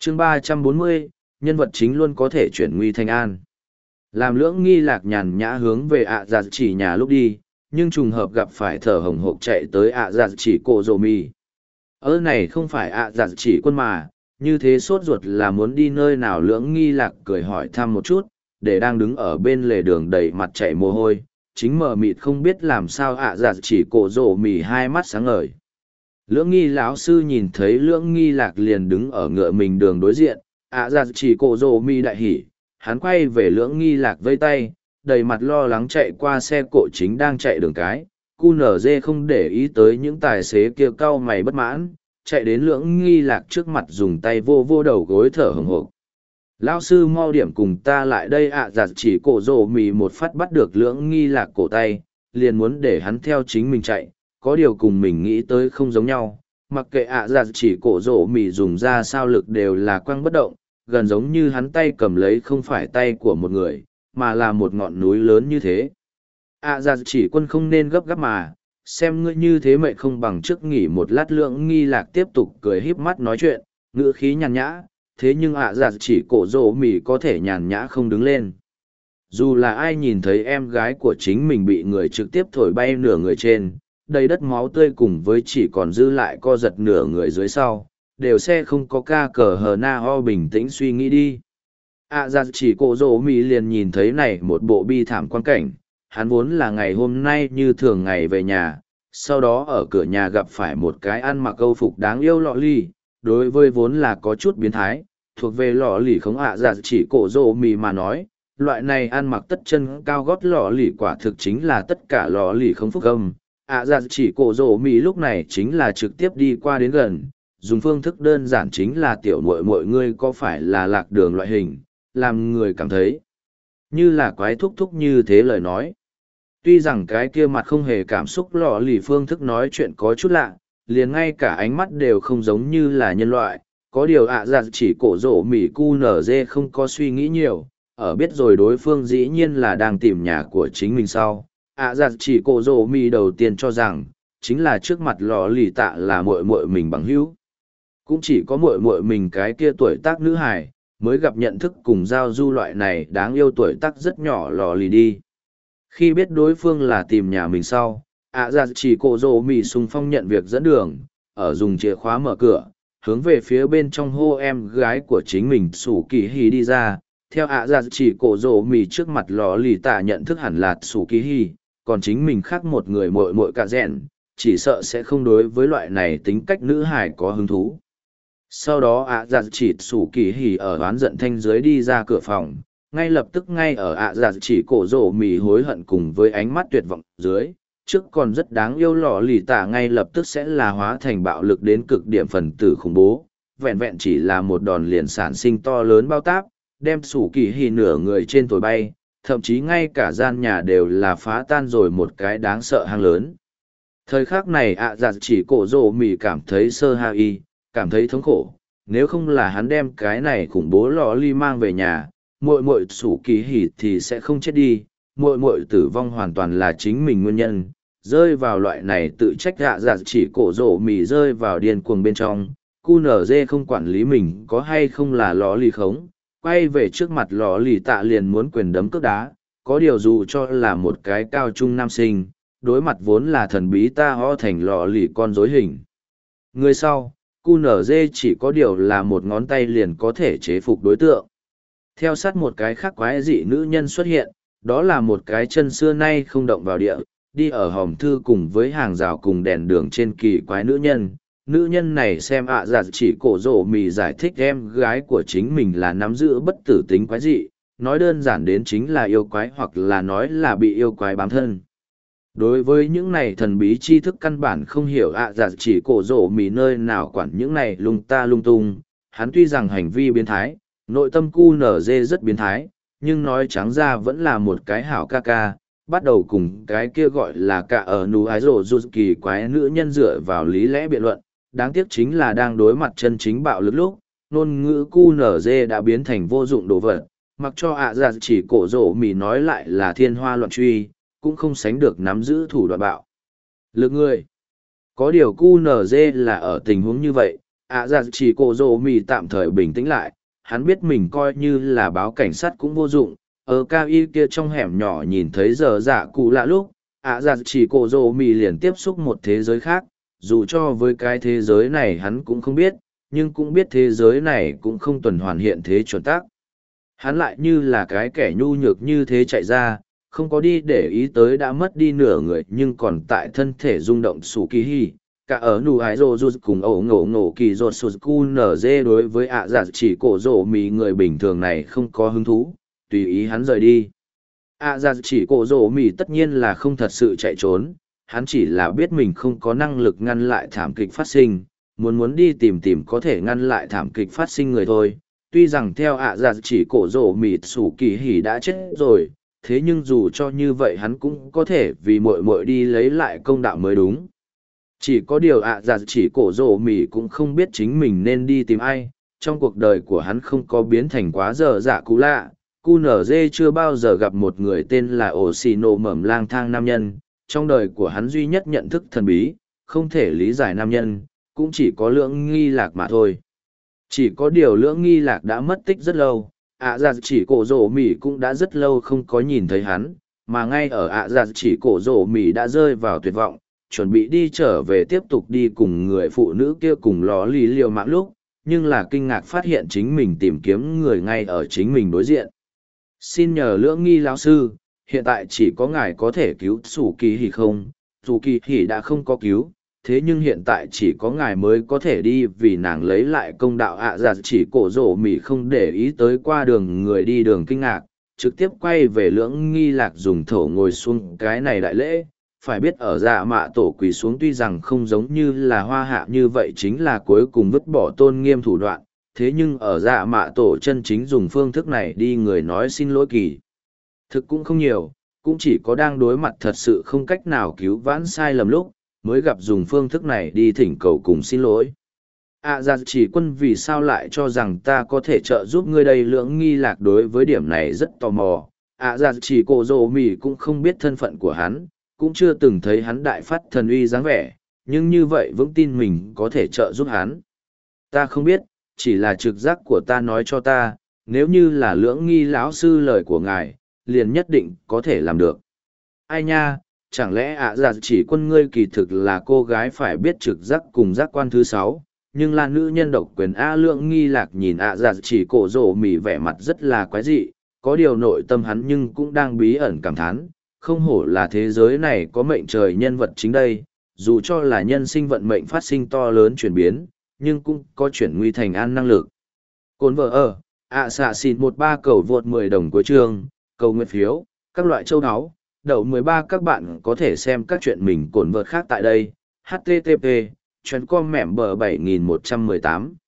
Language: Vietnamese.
Chương 340, nhân vật chính luôn có thể chuyển nguy thành an. Làm Lưỡng Nghi Lạc nhàn nhã hướng về ạ giặt chỉ nhà lúc đi, nhưng trùng hợp gặp phải thở hồng hộc chạy tới ạ giặt chỉ cổ rồ mì. Này không phải ạ giặt chỉ quân mà, như thế sốt ruột là muốn đi nơi nào. Lưỡng Nghi Lạc cười hỏi thăm một chút, để đang đứng ở bên lề đường đầy mặt chảy mồ hôi, chính mờ mịt không biết làm sao ạ giặt chỉ cổ rồ mì hai mắt sáng ngời. Lưỡng Nghi lão sư nhìn thấy Lưỡng Nghi Lạc liền đứng ở ngựa mình đường đối diện, ạ giặt chỉ cổ rồ mì đại hỉ, hắn quay về Lưỡng Nghi Lạc vây tay, đầy mặt lo lắng chạy qua xe cộ chính đang chạy đường cái. QNZ không để ý tới những tài xế kia cau mày bất mãn, chạy đến Lưỡng Nghi Lạc trước mặt dùng tay vô vô đầu gối thở hổn hộc. Lão sư mau điểm cùng ta lại đây ạ giặt chỉ cổ rồ mì một phát bắt được Lưỡng Nghi Lạc cổ tay, liền muốn để hắn theo chính mình chạy, có điều cùng mình nghĩ tới không giống nhau. Mặc kệ ạ giặt chỉ cổ rồ mì dùng ra sao lực đều là quăng bất động, gần giống như hắn tay cầm lấy không phải tay của một người, mà là một ngọn núi lớn như thế. Giặt chỉ quân không nên gấp gáp mà, xem ngươi như thế mệt không bằng trước nghỉ một lát. Lưỡng Nghi Lạc tiếp tục cười híp mắt nói chuyện, ngữ khí nhàn nhã, thế nhưng giặt chỉ cổ rồ mì có thể nhàn nhã không đứng lên. Dù là ai nhìn thấy em gái của chính mình bị người trực tiếp thổi bay nửa người trên, đầy đất máu tươi cùng với chỉ còn dư lại co giật nửa người dưới sau, đều sẽ không có ca cờ hờ na ho bình tĩnh suy nghĩ đi. Giặt chỉ cổ rồ mì liền nhìn thấy này một bộ bi thảm quan cảnh, hắn vốn là ngày hôm nay như thường ngày về nhà, sau đó ở cửa nhà gặp phải một cái ăn mặc câu phục đáng yêu lọ ly, đối với vốn là có chút biến thái, thuộc về lọ lì không giặt chỉ cổ rồ mì mà nói, loại này ăn mặc tất chân cao gót lọ lì quả thực chính là tất cả lọ lì không phúc âm. Giặt chỉ cổ rồ mì lúc này chính là trực tiếp đi qua đến gần, dùng phương thức đơn giản chính là tiểu muội muội ngươi có phải là lạc đường loại hình, làm người cảm thấy như là quái thúc thúc như thế lời nói. Tuy rằng cái kia mặt không hề cảm xúc lọ lì phương thức nói chuyện có chút lạ, liền ngay cả ánh mắt đều không giống như là nhân loại, có điều giặt chỉ cổ rổ mỉ QNZ không có suy nghĩ nhiều, ở biết rồi đối phương dĩ nhiên là đang tìm nhà của chính mình sau. Giặt chỉ cổ rổ mỉ đầu tiên cho rằng, chính là trước mặt lọ lì tạ là muội muội mình bằng hữu. Cũng chỉ có muội muội mình cái kia tuổi tác nữ hài mới gặp nhận thức cùng giao du loại này đáng yêu tuổi tác rất nhỏ lò lì đi. Khi biết đối phương là tìm nhà mình sau, giặt chỉ cổ rồ mì xung phong nhận việc dẫn đường, ở dùng chìa khóa mở cửa, hướng về phía bên trong hô em gái của chính mình Sủ Kỳ Hì đi ra. Theo giặt chỉ cổ rồ mì trước mặt lò lì tạ nhận thức hẳn là Sủ Kỳ Hì, còn chính mình khác một người muội muội cả rèn, chỉ sợ sẽ không đối với loại này tính cách nữ hài có hứng thú. Sau đó giặt chỉ Sủ Kỳ Hì ở oán giận thanh dưới đi ra cửa phòng, ngay lập tức ngay ở giặt chỉ cổ rổ mì hối hận cùng với ánh mắt tuyệt vọng dưới, trước còn rất đáng yêu lọ lì tả ngay lập tức sẽ là hóa thành bạo lực đến cực điểm phần tử khủng bố, vẹn vẹn chỉ là một đòn liền sản sinh to lớn bao táp, đem Sủ Kỳ Hì nửa người trên thổi bay, thậm chí ngay cả gian nhà đều là phá tan rồi một cái đáng sợ hang lớn. Thời khắc này giặt chỉ cổ rổ mì cảm thấy sơ hài, cảm thấy thống khổ, nếu không là hắn đem cái này khủng bố lò ly mang về nhà, muội muội Sủ Kỳ Hì thì sẽ không chết đi, muội muội tử vong hoàn toàn là chính mình nguyên nhân, rơi vào loại này tự trách. Giặt chỉ cổ rổ mì rơi vào điên cuồng bên trong, QNZ không quản lý mình có hay không là lò ly khống, quay về trước mặt lò lì tạ liền muốn quyền đấm cước đá, có điều dù cho là một cái cao trung nam sinh, đối mặt vốn là thần bí ta ho thành lò lì con rối hình. Người sau, QNZ chỉ có điều là một ngón tay liền có thể chế phục đối tượng. Theo sát một cái khác quái dị nữ nhân xuất hiện, đó là một cái chân xưa nay không động vào địa, đi ở hòm thư cùng với hàng rào cùng đèn đường trên kỳ quái nữ nhân. Nữ nhân này xem giặt chỉ cổ rổ mì giải thích em gái của chính mình là nắm giữ bất tử tính quái dị, nói đơn giản đến chính là yêu quái hoặc là nói là bị yêu quái bám thân. Đối với những này thần bí tri thức căn bản không hiểu giặt chỉ cổ rổ mì nơi nào quản những này lung ta lung tung, hắn tuy rằng hành vi biến thái, nội tâm QNZ rất biến thái, nhưng nói trắng ra vẫn là một cái hảo ca ca, bắt đầu cùng cái kia gọi là cả ở nú ái rổ dù kỳ quái nữ nhân dựa vào lý lẽ biện luận, đáng tiếc chính là đang đối mặt chân chính bạo lực lúc, ngôn ngữ QNZ đã biến thành vô dụng đồ vật, mặc cho giặt chỉ cổ rổ mì nói lại là thiên hoa loạn truy, cũng không sánh được nắm giữ thủ đoạn bạo lực người. Có điều QNZ là ở tình huống như vậy, ạ dạ chỉ cổ rồ mì tạm thời bình tĩnh lại, hắn biết mình coi như là báo cảnh sát cũng vô dụng. Ở cao y kia trong hẻm nhỏ nhìn thấy giờ dạ cụ lạ lúc, ạ dạ chỉ cổ rồ mì liền tiếp xúc một thế giới khác, dù cho với cái thế giới này hắn cũng không biết, nhưng cũng biết thế giới này cũng không tuần hoàn hiện thế chuẩn tắc. Hắn lại như là cái kẻ nhu nhược như thế chạy ra, không có đi để ý tới đã mất đi nửa người nhưng còn tại thân thể rung động sủ kỳ hi. Cả ở nụ ái rô rô cùng ổ ngổ ngổ kỳ rô sụt cu nở dê đối với ạ giả chỉ cổ rổ mì người bình thường này không có hứng thú, tùy ý hắn rời đi. ạ giả chỉ cổ rổ mì tất nhiên là không thật sự chạy trốn, hắn chỉ là biết mình không có năng lực ngăn lại thảm kịch phát sinh, muốn đi tìm có thể ngăn lại thảm kịch phát sinh người thôi. Tuy rằng theo ạ giả chỉ cổ rổ mì sủ kỳ hỉ đã chết rồi, thế nhưng dù cho như vậy hắn cũng có thể vì muội muội đi lấy lại công đạo mới đúng. Chỉ có điều ạ giả chỉ cổ rổ mì cũng không biết chính mình nên đi tìm ai, trong cuộc đời của hắn không có biến thành quá dở dạ cú lạ. Cu nở dê chưa bao giờ gặp một người tên là ổ xì nổ mẩm lang thang nam nhân, trong đời của hắn duy nhất nhận thức thần bí, không thể lý giải nam nhân, cũng chỉ có lưỡng nghi lạc mà thôi. Chỉ có điều lưỡng nghi lạc đã mất tích rất lâu, ạ dạ chỉ cổ rổ mì cũng đã rất lâu không có nhìn thấy hắn, mà ngay ở ạ dạ chỉ cổ rổ mì đã rơi vào tuyệt vọng, chuẩn bị đi trở về tiếp tục đi cùng người phụ nữ kia cùng ló lì liều mạng lúc, nhưng là kinh ngạc phát hiện chính mình tìm kiếm người ngay ở chính mình đối diện. Xin nhờ lưỡng nghi lão sư, hiện tại chỉ có ngài có thể cứu Sủ Kỳ Hỉ không? Sủ Kỳ Hỉ đã không có cứu, thế nhưng hiện tại chỉ có ngài mới có thể đi vì nàng lấy lại công đạo ạ giả chỉ cổ rổ mỉ không để ý tới qua đường người đi đường kinh ngạc, trực tiếp quay về lưỡng nghi lạc dùng thổ ngồi xuống cái này đại lễ. Phải biết ở dạ mạ tổ quỳ xuống tuy rằng không giống như là hoa hạ như vậy chính là cuối cùng vứt bỏ tôn nghiêm thủ đoạn, thế nhưng ở dạ mạ tổ chân chính dùng phương thức này đi người nói xin lỗi kỳ. Thực cũng không nhiều, cũng chỉ có đang đối mặt thật sự không cách nào cứu vãn sai lầm lúc, mới gặp dùng phương thức này đi thỉnh cầu cùng xin lỗi. Dạ chỉ quân vì sao lại cho rằng ta có thể trợ giúp ngươi đây lưỡng nghi lạc đối với điểm này rất tò mò. Dạ chỉ cổ rồ mì cũng không biết thân phận của hắn, cũng chưa từng thấy hắn đại phát thần uy dáng vẻ, nhưng như vậy vững tin mình có thể trợ giúp hắn. Ta không biết, chỉ là trực giác của ta nói cho ta, nếu như là lưỡng nghi lão sư lời của ngài, liền nhất định có thể làm được. Ai nha, chẳng lẽ dạ chỉ quân ngươi kỳ thực là cô gái phải biết trực giác cùng giác quan thứ 6, nhưng là nữ nhân độc quyền lưỡng nghi lạc nhìn dạ chỉ cổ rổ mỉ vẻ mặt rất là quái dị, có điều nội tâm hắn nhưng cũng đang bí ẩn cảm thán, không hổ là thế giới này có mệnh trời nhân vật chính đây, dù cho là nhân sinh vận mệnh phát sinh to lớn chuyển biến, nhưng cũng có chuyển nguy thành an năng lực. Cồn vợ ở, xạ xịn 13 cầu vượt 10 đồng cuối chương, cầu nguyện phiếu, các loại châu áo, đậu 13 các bạn có thể xem các chuyện mình cồn vợt khác tại đây, http, chuyến com mẻm bờ 7118.